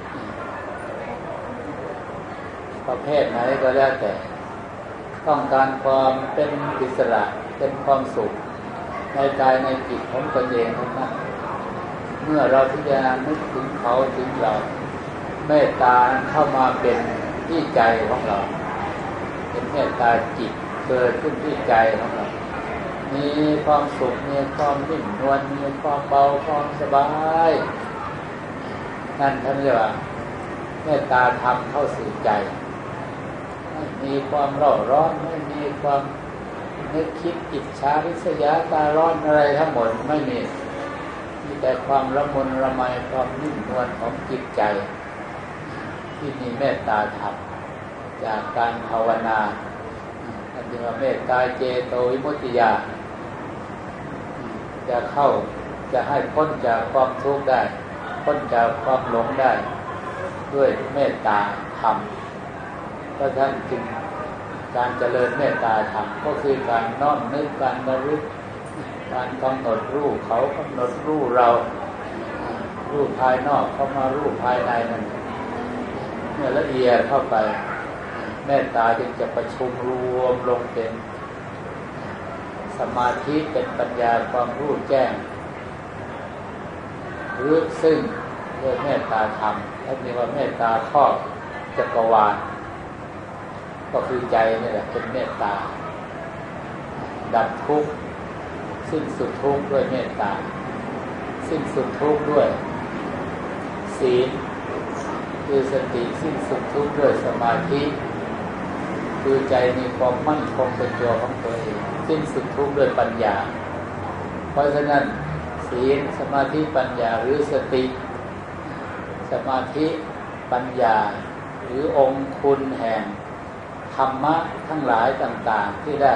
ประเภทไหนก็แล้วแต่ต้องการความเป็นอิสระเป็นความสุขในกายในจิตของตนเองทั้งนั้นเมื่อเราพิจารณานึกถึงเขาถึงเราเมตตาเข้ามาเป็นที่ใจของเราเป็นเมตตาจิตเกิดขึ้นที่ใจของเรามีความสุขมีความนิ่มนวลมีความเบาความสบายนั่นท่านเรียกว่าเมตตาธรรมเข้าสู่ใจไม่มีความเร่าร้อนไม่มีความนึกคิดอิจฉาริษยาตาร้อนอะไรทั้งหมดไม่มีแต่ความละมุนละไมความนิ่มนวลของจิตใจที่มีเมตตาธรรมจากการภาวนาเรียกว่าเมตตาเจโตวิมุตติญาณจะให้พ้นจากความทุกข์ได้พ้นจากความหลงได้ด้วยเมตตาธรรมเพราะฉะนั้นจึงการเจริญเมตตาธรรมก็คือการน้อมนึกการระลึกการกำหนดรู้เขากำหนดรู้เรารู้ภายนอกเข้ามารู้ภายในนั้นเมื่อละเอียดเข้าไปเมตตาจึงจะประชุมรวมลงเป็นสมาธิเป็นปัญญาความรู้แจ้งลึกซึ้งด้วยเมตตาธรรมและมีว่าเมตตาครอบจักรวาลก็คือใจนี่แหละเป็นเมตตาดับทุกข์สิ้นสุดทุกข์ด้วยเมตตาสิ้นสุดทุกข์ด้วยศีลคือสติสิ้นสุดทุกข์ด้วยสมาธิคือใจมีความมั่นคงเป็นตัวของตัวเองสิ้นสุดทุกข์ด้วยปัญญาเพราะฉะนั้นศีลสมาธิปัญญาหรือสติสมาธิปัญญาหรือองค์คุณแห่งธรรมะทั้งหลายต่างๆที่ได้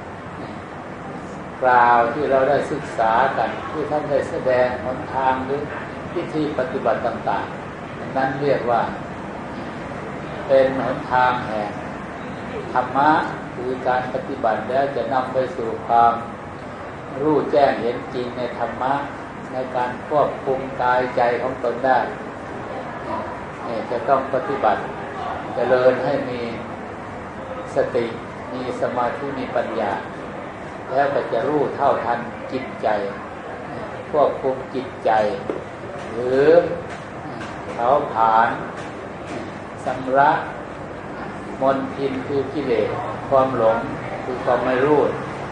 กล่าวที่เราได้ศึกษากันที่ท่านได้แสดงหนทางหรือวิธีปฏิบัติต่างๆนั้นเรียกว่าเป็นหนทางแห่งธรรมะคือการปฏิบัติแล้วจะนำไปสู่ความรู้แจ้งเห็นจริงในธรรมะในการควบคุมกายใจของตนได้จะต้องปฏิบัติเจริญให้มีสติมีสมาธิมีปัญญาแล้วก็จะรู้เท่าทันจิตใจควบคุมจิตใจหรือเผาผลาญชำระมลทินคือกิเลสความหลงคือความไม่รู้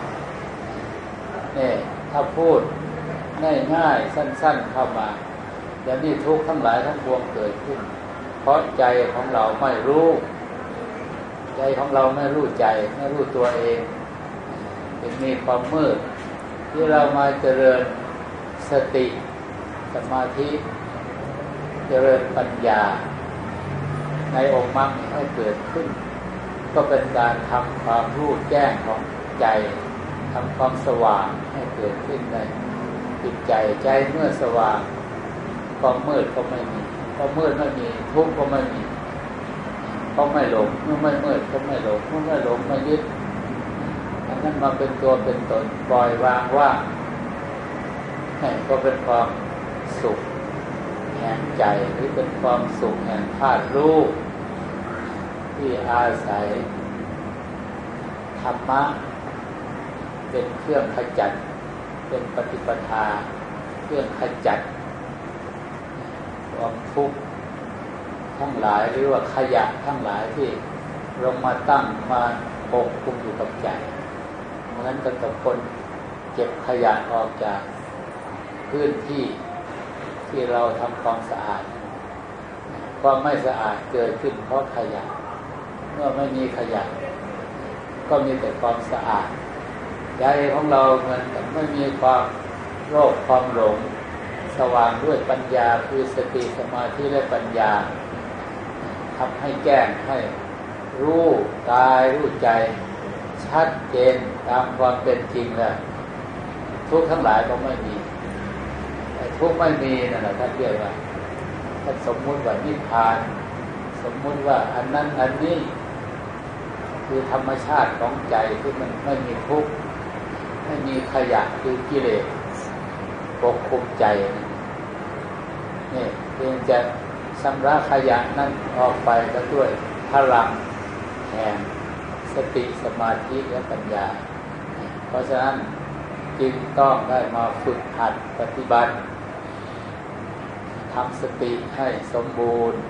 นี่ถ้าพูดง่ายๆสั้นๆเข้ามาอย่างนี้ทุกข์ทั้งหลายทั้งปวงเกิดขึ้นเพราะใจของเราไม่รู้ใจของเราไม่รู้ใจไม่รู้ตัวเองจึงมีความมืดที่เรามาเจริญสติสมาธิเจริญปัญญาในองค์มรรคให้เกิดขึ้นก็เป็นการทำความรู้แจ้งของใจทำความสว่างให้เกิดขึ้นในจิตใจใจเมื่อสว่างความมืดก็ไม่มีความมืดไม่มีทุกข์ก็ไม่มีก็ไม่หลงเมื่อไม่มืดก็ไม่หลงเมื่อไม่หลงไม่ยึดอันนั้นมาเป็นตัวเป็นตนปล่อยวางว่างก็เป็นความสุขแห่งใจหรือเป็นความสุขแห่งธาตุรู้ที่อาศัยธรรมะเป็นเครื่องขจัดเป็นปฏิปทาเครื่องขจัดความทุกข์ทั้งหลายหรือว่าขยะทั้งหลายที่ลงมาตั้งมาปกคลุมอยู่กับใจเหมือนกับคนเก็บขยะออกจากพื้นที่ที่เราทำความสะอาดความไม่สะอาดเกิดขึ้นเพราะขยะเมื่อไม่มีขยะก็มีแต่ความสะอาดใจของเราเหมือนกับไม่มีความโลภความหลงสว่างด้วยปัญญาคือสติสมาธิและปัญญาทำให้แจ้งให้รู้กายรู้ใจชัดเจนตามความเป็นจริงแล้วทุกข์ทั้งหลายก็ไม่มีทุกข์ไม่มีนั่นแหละท่านเรียกว่าท่านสมมุติว่านิพพานสมมุติว่าอันนั้นอันนี้คือธรรมชาติของใจที่มันไม่มีทุกข์ไม่มีขยะคือกิเลสปกคลุมใจนี่เพียงจะชำระขยะนั้นออกไปก็ด้วยพลังแห่งสติสมาธิและปัญญาเพราะฉะนั้นจึงต้องได้มาฝึกหัดปฏิบัติทำสติให้สมบูรณ์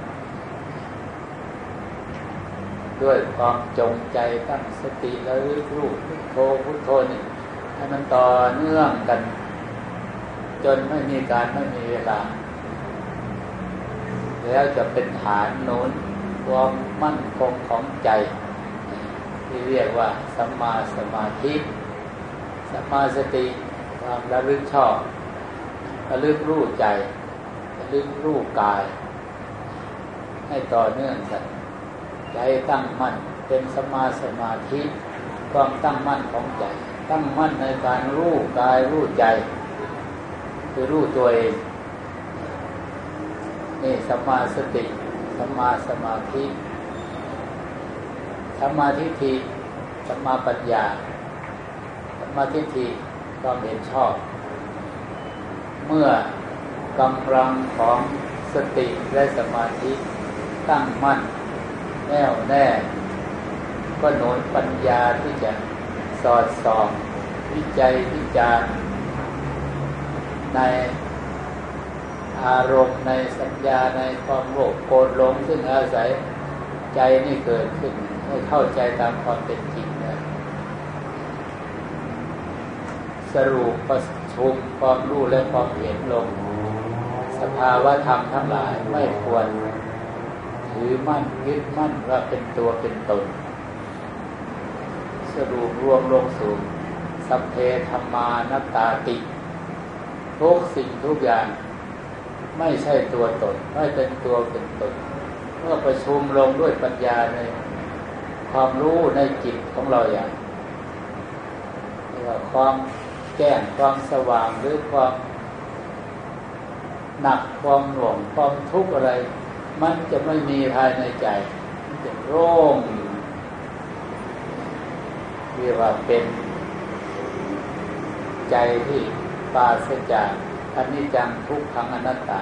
ด้วยความจงใจตั้งสติแล้วรู้พุทโธพุทโธนี่ให้มันต่อเนื่องกันจนไม่มีการไม่มีเวลาแล้วจะเป็นฐานโน้นความมั่นคงของใจที่เรียกว่าสัมมาสมาธิสัมมาสติความระลึกชอบระลึกรู้ใจระลึกรู้กายให้ต่อเนื่องกันใจตั้งมั่นเป็นสัมมาสมาธิความตั้งมั่นของใจตั้งมั่นในการรู้กายรู้ใจคือรู้ตัวเองนี่สัมมาสติสัมมาสมาธิสัมมาทิฏฐิสัมมาปัญญาสัมมาทิฏฐิความเห็นชอบเมื่อกำลังของสติและสมาธิตั้งมั่นแน่วแน่ก็หนุนปัญญาที่จะสอดส่องวิจัยวิจารณ์ในอารมณ์ในสัญญาในความโลภโกรธหลงซึ่งอาศัยใจนี่เกิดขึ้นให้เข้าใจตามความเป็นจริงนะสรุปประชุมความรู้และความเห็นลงสภาวะธรรมทั้งหลายไม่ควรถือมั่นยึดมั่นว่าเป็นตัวเป็นตนสรุปรวมลงสู่สัพเพธัมมานัตตาติทุกสิ่งทุกอย่างไม่ใช่ตัวตนไม่เป็นตัวเป็นตนเมื่อประชุมลงด้วยปัญญาในความรู้ในจิตของเราอย่างความแจ้งความสว่างหรือความหนักความหน่วงความทุกข์อะไรมันจะไม่มีภายในใจมันจะโล่งเรียกว่าเป็นใจที่ปราศจากอนิจจังทุกขังอนัตตา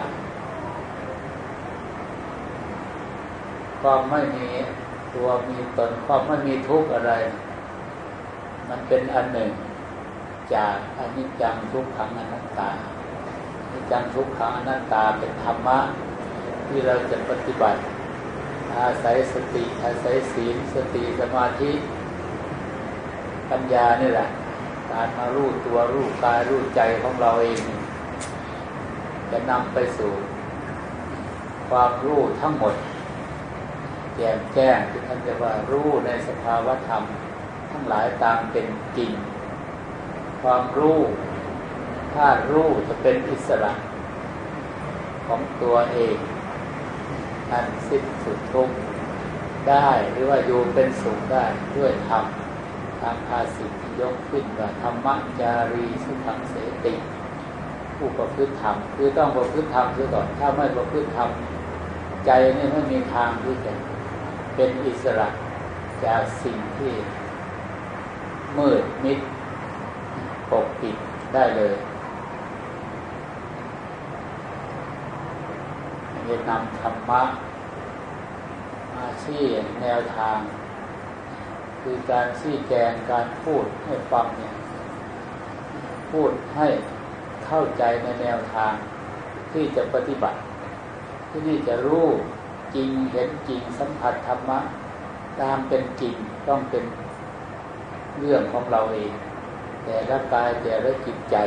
ความไม่มีตัวมีตนความไม่มีทุกข์อะไรมันเป็นอันหนึ่งจากอนิจจังทุกขังอนัตตาอนิจจังทุกขังอนัตตาเป็นธรรมะที่เราจะปฏิบัติอาศัยสติอาศัยศีลสติสมาธิปัญญานี่แหละการมารู้ตัวรู้กายรู้ใจของเราเองจะนำไปสู่ความรู้ทั้งหมดแจ่มแจ้งที่ท่านเรียกว่ารู้ในสภาวะธรรมทั้งหลายตามเป็นจริงความรู้ถ้ารู้จะเป็นอิสระของตัวเองอันสิ้นสุดทุกข์ได้หรือว่าอยู่เป็นสุขได้ด้วยธรรมตามภาษิตที่ยกขึ้นว่าธรรมจารีสุขังเสติผู้ประพฤติธรรมคือต้องประพฤติธรรมซะก่อนถ้าไม่ประพฤติธรรมใจนี่ไม่มีทางที่จะเป็นอิสระจากสิ่งที่มืดมิดปกปิดได้เลยจะนำธรรมะมาชี้แนวทางคือการชี้แจงการพูดให้ฟังเนี่ยพูดให้เข้าใจในแนวทางที่จะปฏิบัติที่นี่จะรู้จริงเห็นจริงสัมผัสธรรมะตามเป็นจริงต้องเป็นเรื่องของเราเองแต่ละกายแต่ละจิตใจ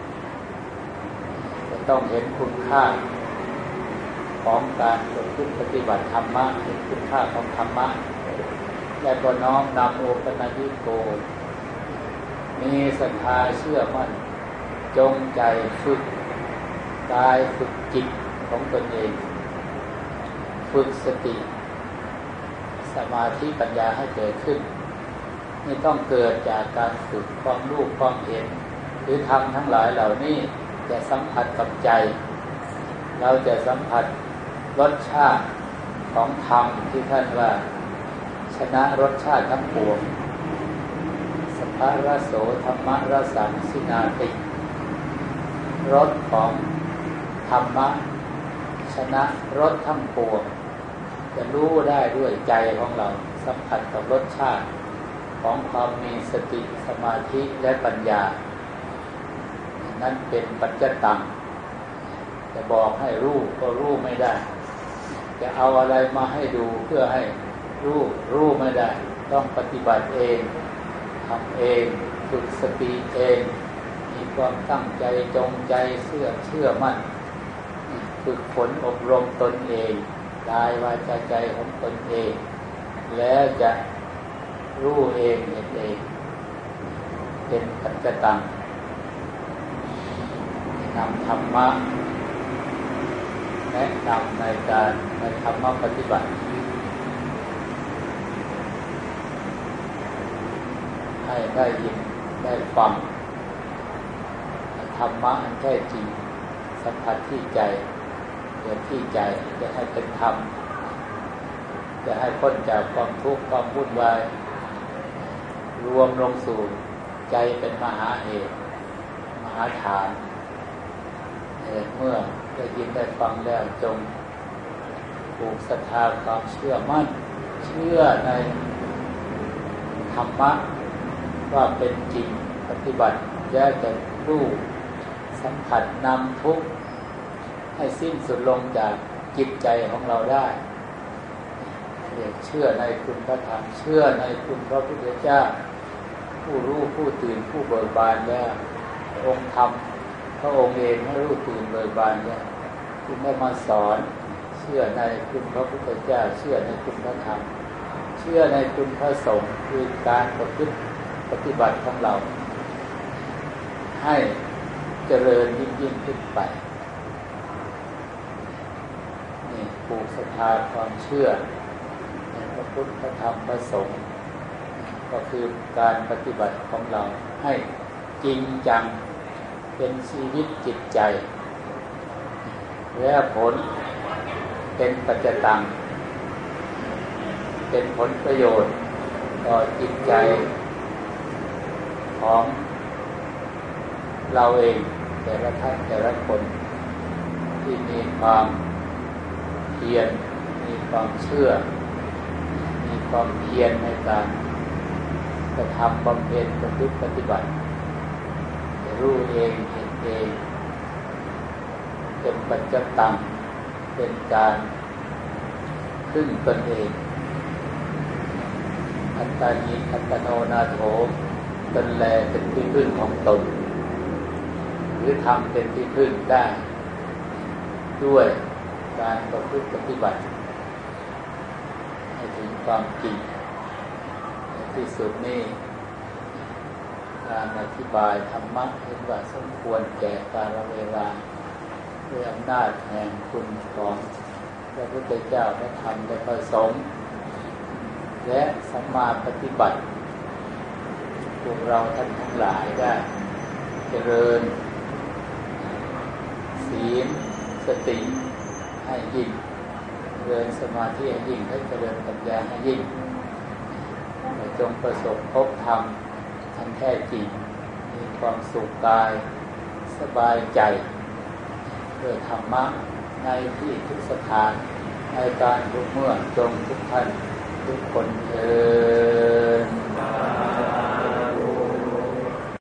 จะต้องเห็นคุณค่าของการประพฤติปฏิบัติธรรมะเห็นคุณค่าของธรรมะและก็น้อมนำโอปนญิโกมีศรัทธาเชื่อมั่นจงใจฝึกกายฝึกจิตของตนเองฝึกสติสมาธิปัญญาให้เกิดขึ้นนี่ต้องเกิดจากการฝึกความรู้ความเห็นหรือธรรมทั้งหลายเหล่านี้จะสัมผัสกับใจเราจะสัมผัสรสชาติของธรรมที่ท่านว่าชนะรสชาติทั้งปวงสัพพะรสโสธรรมรสังสินาติรสของธรรมะชนะรสทั้งปวงจะรู้ได้ด้วยใจของเราสัมผัสกับรสชาติของความมีสติสมาธิและปัญญานั้นเป็นปัจจตังจะบอกให้รู้ก็รู้ไม่ได้จะเอาอะไรมาให้ดูเพื่อให้รู้ไม่ได้ต้องปฏิบัติเองทำเองฝึกสติเองมีความตั้งใจจงใจเชื่อมั่นฝึกฝนอบรมตนเองกายวาจาใจของตนเองแล้วจะรู้เองเห็นเองเป็นปัจจตังนำธรรมะแนะนำในการในธรรมะปฏิบัติให้ได้ยินได้ฟังธรรมะอันแท้จริงสัมผัสที่ใจเกิดที่ใจจะให้เป็นธรรมจะให้พ้นจากความทุกข์ความวุ่นวายรวมลงสู่ใจเป็นมหาเหตุมหาฐานเมื่อได้ยินได้ฟังแล้วจงปลูกศรัทธาความเชื่อมั่นเชื่อในธรรมะว่าเป็นจริงปฏิบัติแล้วจะรู้สัมผัสนำทุกข์ให้สิ้นสุดลงจากจิตใจของเราได้เชื่อในคุณพระธรรมเชื่อในคุณพระพุทธเจ้าผู้รู้ผู้ตื่นผู้เบิกบานแล้วองค์ธรรมพระองค์เองไม่รู้ตื่นเบิกบานแล้วจึงได้มาสอนเชื่อในคุณพระพุทธเจ้าเชื่อในคุณพระธรรมเชื่อในคุณพระสงฆ์คือการประพฤติปฏิบัติของเราให้เจริญยิ่งขึ้นไปนี่ปลูกศรัทธาความเชื่อในพระพุทธพระธรรมพระสงฆ์ก็คือการปฏิบัติของเราให้จริงจังเป็นชีวิตจิตใจและผลเป็นปัจจตังเป็นผลประโยชน์ต่อจิตใจของเราเองแต่ละท่านแต่ละคนที่มีความเพียรมีความเชื่อมีความเพียรในการกระทำบำเพ็ญประพฤติปฏิบัติจะรู้เองเห็นเองเป็นปัจจตังเป็นการพึ่งตนเองอัตตานิอัตตโนนาโถตนแลเป็นที่พึ่งของตนหรือทำเป็นที่พึ่งได้ด้วยการประพฤติปฏิบัติให้ถึงความจริงในที่สุดนี้การอธิบายธรรมะเห็นว่าสมควรแก่กาลเวลาด้วยอำนาจแห่งคุณของพระพุทธเจ้าพระธรรมและพระสงฆ์และสัมมาปฏิบัติพวกเราท่านทั้งหลายได้เจริญศีลสติให้ยิ่งเจริญสมาธิให้ยิ่งให้เจริญปัญญาให้ยิ่งจงประสบพบธรรมอันแท้จริงมีความสุขกายสบายใจด้วยธรรมะในที่ทุกสถานในการทุกเมื่อจงทุกท่านทุกคนเถิด